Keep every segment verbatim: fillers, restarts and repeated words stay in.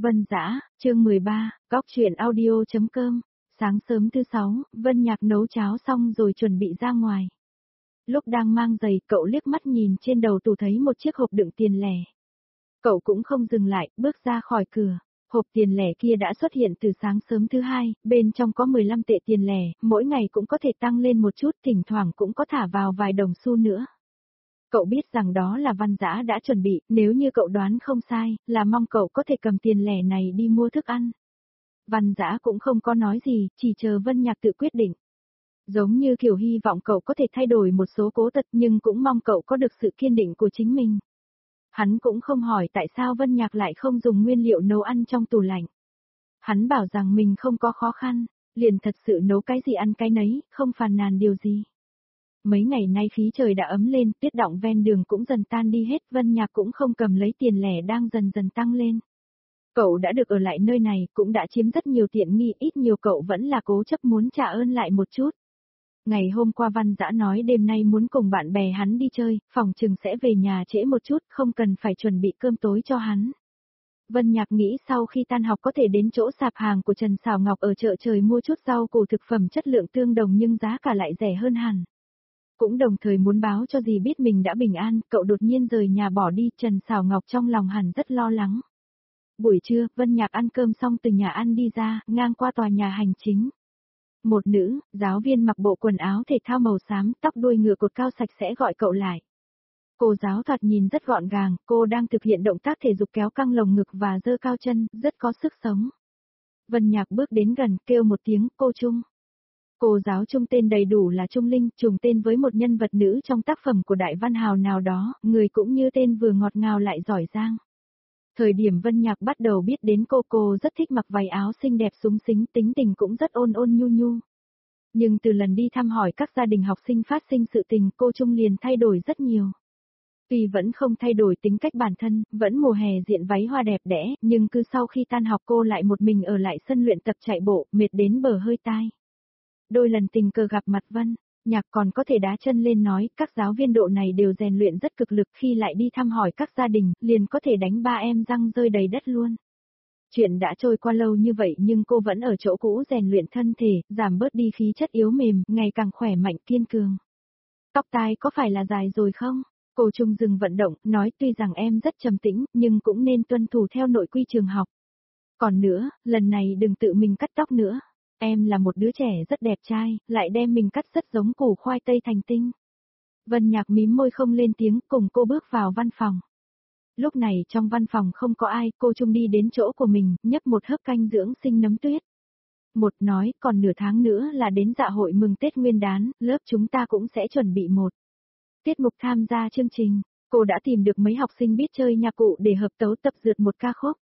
Vân Dã, chương mười ba, góc truyện audio.com. Sáng sớm thứ sáu, Vân Nhạc nấu cháo xong rồi chuẩn bị ra ngoài. Lúc đang mang giày, cậu liếc mắt nhìn trên đầu tủ thấy một chiếc hộp đựng tiền lẻ. Cậu cũng không dừng lại, bước ra khỏi cửa. Hộp tiền lẻ kia đã xuất hiện từ sáng sớm thứ hai, bên trong có mười lăm tệ tiền lẻ, mỗi ngày cũng có thể tăng lên một chút, thỉnh thoảng cũng có thả vào vài đồng xu nữa. Cậu biết rằng đó là Văn Dã đã chuẩn bị, nếu như cậu đoán không sai, là mong cậu có thể cầm tiền lẻ này đi mua thức ăn. Văn Dã cũng không có nói gì, chỉ chờ Vân Nhạc tự quyết định. Giống như kiểu hy vọng cậu có thể thay đổi một số cố tật nhưng cũng mong cậu có được sự kiên định của chính mình. Hắn cũng không hỏi tại sao Vân Nhạc lại không dùng nguyên liệu nấu ăn trong tủ lạnh. Hắn bảo rằng mình không có khó khăn, liền thật sự nấu cái gì ăn cái nấy, không phàn nàn điều gì. Mấy ngày nay khí trời đã ấm lên, tuyết đọng ven đường cũng dần tan đi hết, Vân Nhạc cũng không cầm lấy tiền lẻ đang dần dần tăng lên. Cậu đã được ở lại nơi này, cũng đã chiếm rất nhiều tiện nghi, ít nhiều cậu vẫn là cố chấp muốn trả ơn lại một chút. Ngày hôm qua Văn Dã nói đêm nay muốn cùng bạn bè hắn đi chơi, phòng chừng sẽ về nhà trễ một chút, không cần phải chuẩn bị cơm tối cho hắn. Vân Nhạc nghĩ sau khi tan học có thể đến chỗ sạp hàng của Trần Sảo Ngọc ở chợ trời mua chút rau củ thực phẩm chất lượng tương đồng nhưng giá cả lại rẻ hơn hẳn. Cũng đồng thời muốn báo cho dì biết mình đã bình an, cậu đột nhiên rời nhà bỏ đi, Trần Sảo Ngọc trong lòng hẳn rất lo lắng. Buổi trưa, Vân Nhạc ăn cơm xong từ nhà ăn đi ra, ngang qua tòa nhà hành chính. Một nữ, giáo viên mặc bộ quần áo thể thao màu xám, tóc đuôi ngựa cột cao sạch sẽ gọi cậu lại. Cô giáo thoạt nhìn rất gọn gàng, cô đang thực hiện động tác thể dục kéo căng lồng ngực và giơ cao chân, rất có sức sống. Vân Nhạc bước đến gần, kêu một tiếng, cô Trung. Cô giáo Trung tên đầy đủ là Trung Linh, trùng tên với một nhân vật nữ trong tác phẩm của đại văn hào nào đó, người cũng như tên vừa ngọt ngào lại giỏi giang. Thời điểm Vân Nhạc bắt đầu biết đến cô, cô rất thích mặc váy áo xinh đẹp xúng xính, tính tình cũng rất ôn ôn nhu nhu. Nhưng từ lần đi thăm hỏi các gia đình học sinh phát sinh sự tình, cô Trung liền thay đổi rất nhiều. Tuy vẫn không thay đổi tính cách bản thân, vẫn mùa hè diện váy hoa đẹp đẽ, nhưng cứ sau khi tan học cô lại một mình ở lại sân luyện tập chạy bộ, mệt đến bờ hơi tai. Đôi lần tình cờ gặp mặt Vân Nhạc còn có thể đá chân lên nói, các giáo viên độ này đều rèn luyện rất cực lực, khi lại đi thăm hỏi các gia đình, liền có thể đánh ba em răng rơi đầy đất luôn. Chuyện đã trôi qua lâu như vậy nhưng cô vẫn ở chỗ cũ rèn luyện thân thể, giảm bớt đi khí chất yếu mềm, ngày càng khỏe mạnh kiên cường. Tóc tai có phải là dài rồi không? Cô Trung dừng vận động, nói tuy rằng em rất trầm tĩnh, nhưng cũng nên tuân thủ theo nội quy trường học. Còn nữa, lần này đừng tự mình cắt tóc nữa. Em là một đứa trẻ rất đẹp trai, lại đem mình cắt rất giống củ khoai tây thành tinh. Vân Nhạc mím môi không lên tiếng, cùng cô bước vào văn phòng. Lúc này trong văn phòng không có ai, cô Trung đi đến chỗ của mình, nhấp một hớp canh dưỡng sinh nấm tuyết. Một nói, còn nửa tháng nữa là đến dạ hội mừng Tết Nguyên đán, lớp chúng ta cũng sẽ chuẩn bị một tiết mục tham gia chương trình. Cô đã tìm được mấy học sinh biết chơi nhạc cụ để hợp tấu tập dượt một ca khúc.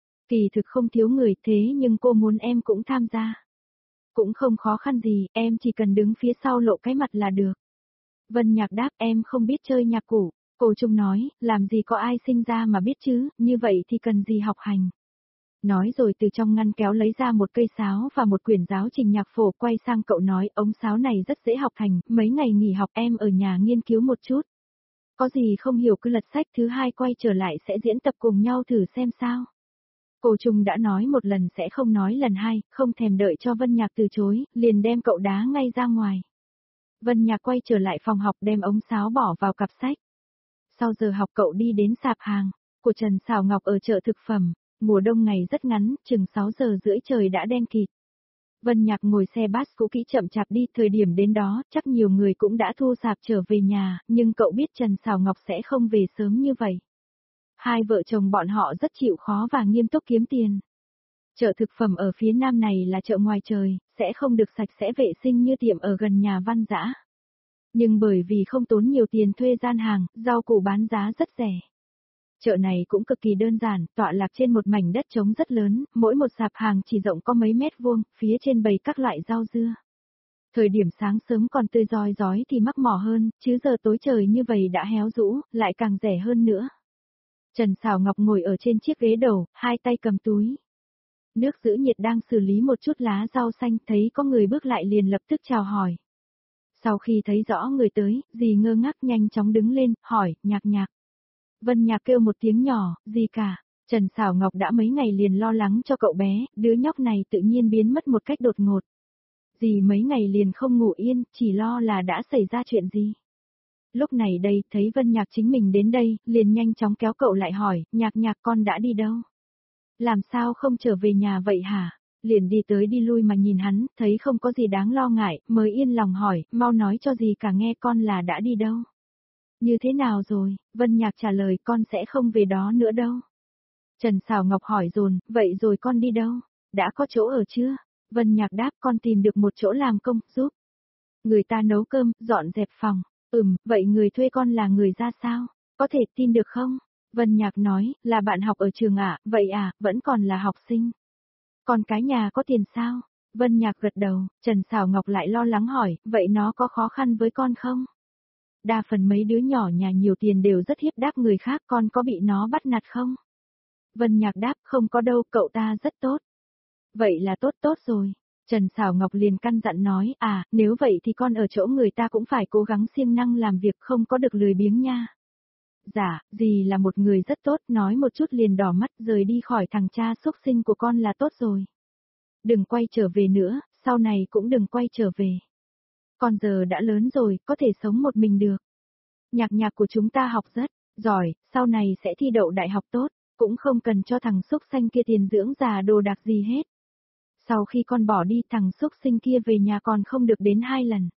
Kỳ thực không thiếu người thế nhưng cô muốn em cũng tham gia. Cũng không khó khăn gì, em chỉ cần đứng phía sau lộ cái mặt là được. Vân Nhạc đáp, em không biết chơi nhạc cụ. Cô Trung nói, làm gì có ai sinh ra mà biết chứ, như vậy thì cần gì học hành. Nói rồi từ trong ngăn kéo lấy ra một cây sáo và một quyển giáo trình nhạc phổ, quay sang cậu nói, ống sáo này rất dễ học thành, mấy ngày nghỉ học em ở nhà nghiên cứu một chút. Có gì không hiểu cứ lật sách, thứ hai quay trở lại sẽ diễn tập cùng nhau thử xem sao. Cô Trung đã nói một lần sẽ không nói lần hai, không thèm đợi cho Vân Nhạc từ chối, liền đem cậu đá ngay ra ngoài. Vân Nhạc quay trở lại phòng học đem ống sáo bỏ vào cặp sách. Sau giờ học cậu đi đến sạp hàng của Trần Sảo Ngọc ở chợ thực phẩm, mùa đông ngày rất ngắn, chừng sáu giờ rưỡi trời đã đen kịt. Vân Nhạc ngồi xe bus cũ kỹ chậm chạp đi, thời điểm đến đó, chắc nhiều người cũng đã thu sạp trở về nhà, nhưng cậu biết Trần Sảo Ngọc sẽ không về sớm như vậy. Hai vợ chồng bọn họ rất chịu khó và nghiêm túc kiếm tiền. Chợ thực phẩm ở phía nam này là chợ ngoài trời, sẽ không được sạch sẽ vệ sinh như tiệm ở gần nhà Văn Dã. Nhưng bởi vì không tốn nhiều tiền thuê gian hàng, rau củ bán giá rất rẻ. Chợ này cũng cực kỳ đơn giản, tọa lạc trên một mảnh đất trống rất lớn, mỗi một sạp hàng chỉ rộng có mấy mét vuông, phía trên bày các loại rau dưa. Thời điểm sáng sớm còn tươi rói rói thì mắc mỏ hơn, chứ giờ tối trời như vậy đã héo rũ, lại càng rẻ hơn nữa. Trần Sảo Ngọc ngồi ở trên chiếc ghế đầu, hai tay cầm túi. Nước giữ nhiệt đang xử lý một chút lá rau xanh, thấy có người bước lại liền lập tức chào hỏi. Sau khi thấy rõ người tới, dì ngơ ngác nhanh chóng đứng lên, hỏi, Nhạc Nhạc. Vân Nhạc kêu một tiếng nhỏ, gì cả. Trần Sảo Ngọc đã mấy ngày liền lo lắng cho cậu bé, đứa nhóc này tự nhiên biến mất một cách đột ngột. Dì mấy ngày liền không ngủ yên, chỉ lo là đã xảy ra chuyện gì. Lúc này đây, thấy Vân Nhạc chính mình đến đây, liền nhanh chóng kéo cậu lại hỏi, Nhạc Nhạc con đã đi đâu? Làm sao không trở về nhà vậy hả? Liền đi tới đi lui mà nhìn hắn, thấy không có gì đáng lo ngại, mới yên lòng hỏi, mau nói cho dì cả nghe con là đã đi đâu. Như thế nào rồi? Vân Nhạc trả lời con sẽ không về đó nữa đâu. Trần Sảo Ngọc hỏi dồn, vậy rồi con đi đâu? Đã có chỗ ở chưa? Vân Nhạc đáp con tìm được một chỗ làm công, giúp. Người ta nấu cơm, dọn dẹp phòng. Ừm, vậy người thuê con là người ra sao? Có thể tin được không? Vân Nhạc nói, là bạn học ở trường ạ, à? Vậy à, vẫn còn là học sinh. Còn cái nhà có tiền sao? Vân Nhạc gật đầu, Trần Sảo Ngọc lại lo lắng hỏi, vậy nó có khó khăn với con không? Đa phần mấy đứa nhỏ nhà nhiều tiền đều rất hiếp đáp người khác, con có bị nó bắt nạt không? Vân Nhạc đáp, không có đâu, cậu ta rất tốt. Vậy là tốt tốt rồi. Trần Sảo Ngọc liền căn dặn nói, à, nếu vậy thì con ở chỗ người ta cũng phải cố gắng siêng năng làm việc, không có được lười biếng nha. Dạ, dì là một người rất tốt, nói một chút liền đỏ mắt, rời đi khỏi thằng cha xúc sinh của con là tốt rồi. Đừng quay trở về nữa, sau này cũng đừng quay trở về. Con giờ đã lớn rồi, có thể sống một mình được. Nhạc Nhạc của chúng ta học rất giỏi, sau này sẽ thi đậu đại học tốt, cũng không cần cho thằng xúc sinh kia tiền dưỡng già đồ đạc gì hết. Sau khi con bỏ đi, thằng xúc sinh kia về nhà còn không được đến hai lần.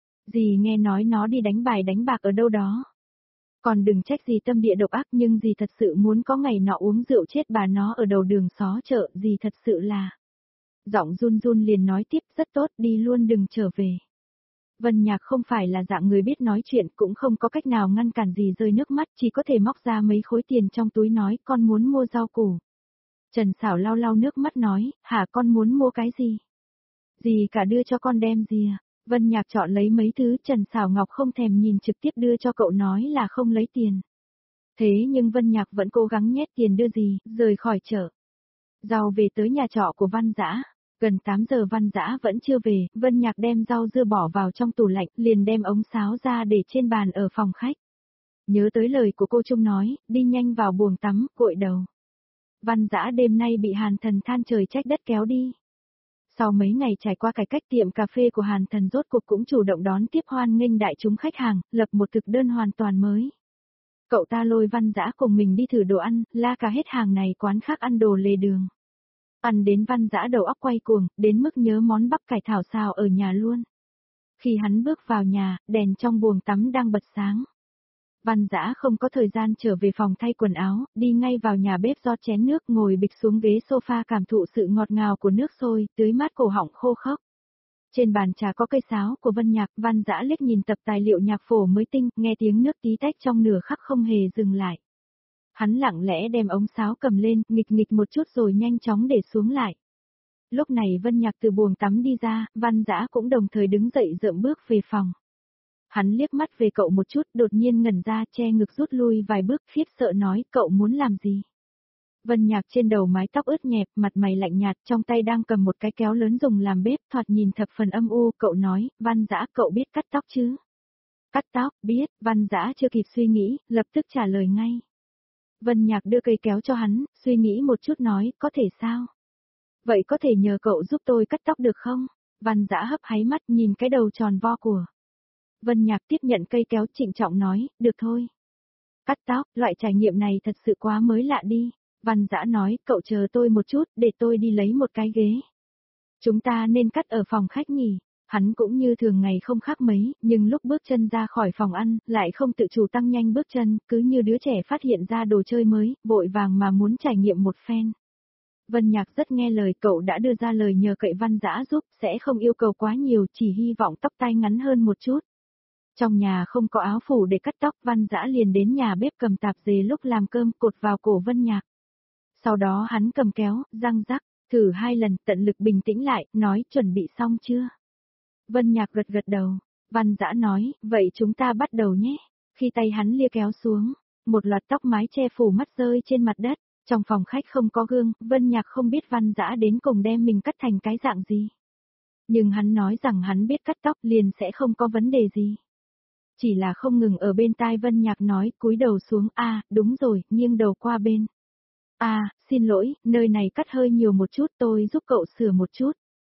Dì nghe nói nó đi đánh bài đánh bạc ở đâu đó. Còn đừng trách dì tâm địa độc ác, nhưng dì thật sự muốn có ngày nọ uống rượu chết bà nó ở đầu đường xó chợ, dì thật sự là. Giọng run run liền nói tiếp, rất tốt, đi luôn đừng trở về. Vân Nhạc không phải là dạng người biết nói chuyện, cũng không có cách nào ngăn cản dì rơi nước mắt, chỉ có thể móc ra mấy khối tiền trong túi nói, con muốn mua rau củ. Trần Sảo lau lau nước mắt nói, hả con muốn mua cái gì? Dì cả đưa cho con đem gì à? Vân Nhạc chọn lấy mấy thứ, Trần Sảo Ngọc không thèm nhìn trực tiếp đưa cho cậu nói là không lấy tiền. Thế nhưng Vân Nhạc vẫn cố gắng nhét tiền đưa dì, rời khỏi chợ. Rau về tới nhà trọ của Văn Dã. Gần tám giờ Văn Dã vẫn chưa về, Vân Nhạc đem rau dưa bỏ vào trong tủ lạnh, liền đem ống sáo ra để trên bàn ở phòng khách. Nhớ tới lời của cô Trung nói, đi nhanh vào buồng tắm, gội đầu. Văn Dã đêm nay bị Hàn Thần than trời trách đất kéo đi. Sau mấy ngày trải qua cải cách, tiệm cà phê của Hàn Thần rốt cuộc cũng chủ động đón tiếp hoan nghênh đại chúng khách hàng, lập một thực đơn hoàn toàn mới. Cậu ta lôi Văn Dã cùng mình đi thử đồ ăn, la cả hết hàng này quán khác ăn đồ lề đường. Ăn đến Văn Dã đầu óc quay cuồng, đến mức nhớ món bắp cải thảo xào ở nhà luôn. Khi hắn bước vào nhà, đèn trong buồng tắm đang bật sáng. Văn Dã không có thời gian trở về phòng thay quần áo, đi ngay vào nhà bếp rót chén nước, ngồi bịch xuống ghế sofa cảm thụ sự ngọt ngào của nước sôi, tưới mát cổ họng khô khốc. Trên bàn trà có cây sáo của Vân Nhạc, Văn Dã liếc nhìn tập tài liệu nhạc phổ mới tinh, nghe tiếng nước tí tách trong nửa khắc không hề dừng lại. Hắn lặng lẽ đem ống sáo cầm lên, nghịch nghịch một chút rồi nhanh chóng để xuống lại. Lúc này Vân Nhạc từ buồng tắm đi ra, Văn Dã cũng đồng thời đứng dậy dợm bước về phòng. Hắn liếc mắt về cậu một chút, đột nhiên ngẩn ra, che ngực rút lui vài bước, khiếp sợ nói, cậu muốn làm gì? Vân Nhạc trên đầu mái tóc ướt nhẹp, mặt mày lạnh nhạt, trong tay đang cầm một cái kéo lớn dùng làm bếp, thoạt nhìn thập phần âm u, cậu nói, Văn Dã cậu biết cắt tóc chứ? Cắt tóc, biết, Văn Dã chưa kịp suy nghĩ, lập tức trả lời ngay. Vân Nhạc đưa cây kéo cho hắn, suy nghĩ một chút nói, có thể sao? Vậy có thể nhờ cậu giúp tôi cắt tóc được không? Văn Dã hấp háy mắt nhìn cái đầu tròn vo của. Vân Nhạc tiếp nhận cây kéo trịnh trọng nói, được thôi. Cắt tóc, loại trải nghiệm này thật sự quá mới lạ đi. Văn Dã nói, cậu chờ tôi một chút, để tôi đi lấy một cái ghế. Chúng ta nên cắt ở phòng khách nhỉ? Hắn cũng như thường ngày không khác mấy, nhưng lúc bước chân ra khỏi phòng ăn, lại không tự chủ tăng nhanh bước chân, cứ như đứa trẻ phát hiện ra đồ chơi mới, vội vàng mà muốn trải nghiệm một phen. Vân Nhạc rất nghe lời, cậu đã đưa ra lời nhờ cậy Văn Dã giúp, sẽ không yêu cầu quá nhiều, chỉ hy vọng tóc tai ngắn hơn một chút. Trong nhà không có áo phủ để cắt tóc, Văn Dã liền đến nhà bếp cầm tạp dề lúc làm cơm cột vào cổ Vân Nhạc. Sau đó hắn cầm kéo, răng rắc, thử hai lần, tận lực bình tĩnh lại, nói chuẩn bị xong chưa? Vân Nhạc gật gật đầu, Văn Dã nói, vậy chúng ta bắt đầu nhé. Khi tay hắn lia kéo xuống, một loạt tóc mái che phủ mắt rơi trên mặt đất, trong phòng khách không có gương, Vân Nhạc không biết Văn Dã đến cùng đem mình cắt thành cái dạng gì. Nhưng hắn nói rằng hắn biết cắt tóc liền sẽ không có vấn đề gì. Chỉ là không ngừng ở bên tai Vân Nhạc nói, cúi đầu xuống, a, à, đúng rồi, nghiêng đầu qua bên. À, xin lỗi, nơi này cắt hơi nhiều một chút, tôi giúp cậu sửa một chút.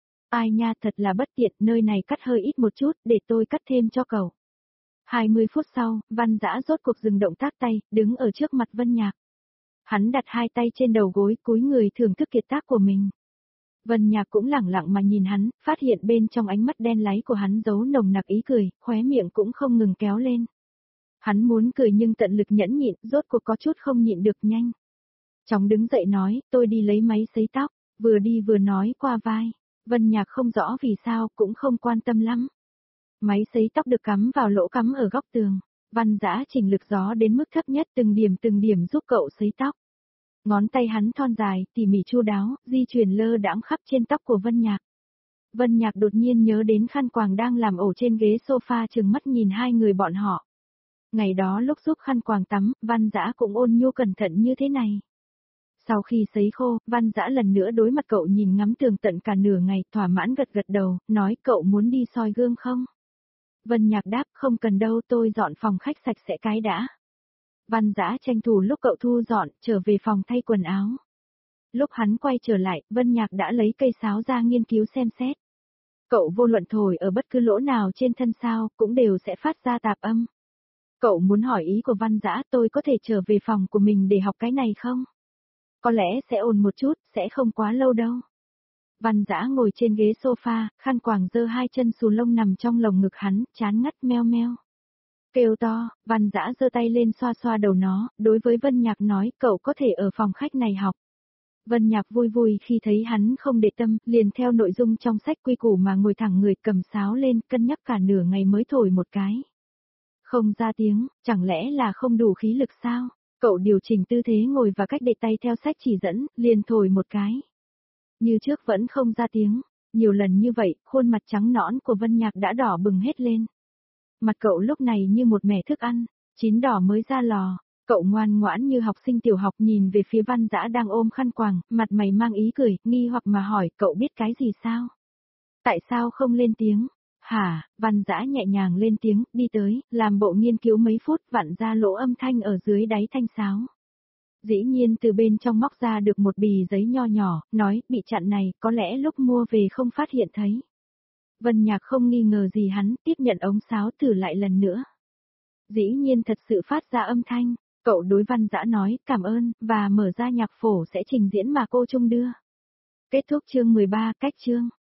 Ai nha, thật là bất tiện, nơi này cắt hơi ít một chút, để tôi cắt thêm cho cậu. hai mươi phút sau, Văn Dã rốt cuộc dừng động tác tay, đứng ở trước mặt Vân Nhạc. Hắn đặt hai tay trên đầu gối, cúi người thưởng thức kiệt tác của mình. Vân Nhạc cũng lẳng lặng mà nhìn hắn, phát hiện bên trong ánh mắt đen láy của hắn giấu nồng nặc ý cười, khóe miệng cũng không ngừng kéo lên. Hắn muốn cười nhưng tận lực nhẫn nhịn, rốt cuộc có chút không nhịn được nhanh. Chóng đứng dậy nói, tôi đi lấy máy sấy tóc, vừa đi vừa nói qua vai. Vân Nhạc không rõ vì sao, cũng không quan tâm lắm. Máy sấy tóc được cắm vào lỗ cắm ở góc tường. Văn Dã chỉnh lực gió đến mức thấp nhất, từng điểm từng điểm giúp cậu sấy tóc. Ngón tay hắn thon dài, tỉ mỉ chu đáo, di chuyển lơ đãng khắp trên tóc của Vân Nhạc. Vân Nhạc đột nhiên nhớ đến khăn quàng đang làm ổ trên ghế sofa, trừng mắt nhìn hai người bọn họ. Ngày đó lúc giúp khăn quàng tắm, Văn Dã cũng ôn nhu cẩn thận như thế này. Sau khi sấy khô, Văn Dã lần nữa đối mặt cậu nhìn ngắm tường tận cả nửa ngày, thỏa mãn gật gật đầu, nói cậu muốn đi soi gương không? Vân Nhạc đáp, không cần đâu, tôi dọn phòng khách sạch sẽ cái đã. Văn Dã tranh thủ lúc cậu thu dọn, trở về phòng thay quần áo. Lúc hắn quay trở lại, Vân Nhạc đã lấy cây sáo ra nghiên cứu xem xét. Cậu vô luận thổi ở bất cứ lỗ nào trên thân sao, cũng đều sẽ phát ra tạp âm. Cậu muốn hỏi ý của Văn Dã, tôi có thể trở về phòng của mình để học cái này không? Có lẽ sẽ ồn một chút, sẽ không quá lâu đâu. Văn Dã ngồi trên ghế sofa, khăn quàng giơ hai chân xù lông nằm trong lồng ngực hắn, chán ngắt meo meo. Kêu to, Văn Dã giơ tay lên xoa xoa đầu nó, đối với Vân Nhạc nói, cậu có thể ở phòng khách này học. Vân Nhạc vui vui khi thấy hắn không để tâm, liền theo nội dung trong sách quy củ mà ngồi thẳng người, cầm sáo lên, cân nhắc cả nửa ngày mới thổi một cái. Không ra tiếng, chẳng lẽ là không đủ khí lực sao? Cậu điều chỉnh tư thế ngồi và cách để tay theo sách chỉ dẫn, liền thổi một cái. Như trước vẫn không ra tiếng, nhiều lần như vậy, khuôn mặt trắng nõn của Vân Nhạc đã đỏ bừng hết lên. Mặt cậu lúc này như một mẻ thức ăn, chín đỏ mới ra lò. Cậu ngoan ngoãn như học sinh tiểu học nhìn về phía Văn Dã đang ôm khăn quàng, mặt mày mang ý cười, nghi hoặc mà hỏi, cậu biết cái gì sao? Tại sao không lên tiếng? Hả, Văn Dã nhẹ nhàng lên tiếng, đi tới, làm bộ nghiên cứu mấy phút, vặn ra lỗ âm thanh ở dưới đáy thanh sáo. Dĩ nhiên từ bên trong móc ra được một bì giấy nho nhỏ, nói, bị chặn này, có lẽ lúc mua về không phát hiện thấy. Vân Nhạc không nghi ngờ gì hắn, tiếp nhận ống sáo thử lại lần nữa. Dĩ nhiên thật sự phát ra âm thanh, cậu đối Văn Dã nói, cảm ơn, và mở ra nhạc phổ sẽ trình diễn mà cô Trung đưa. Kết thúc chương mười ba, cách chương.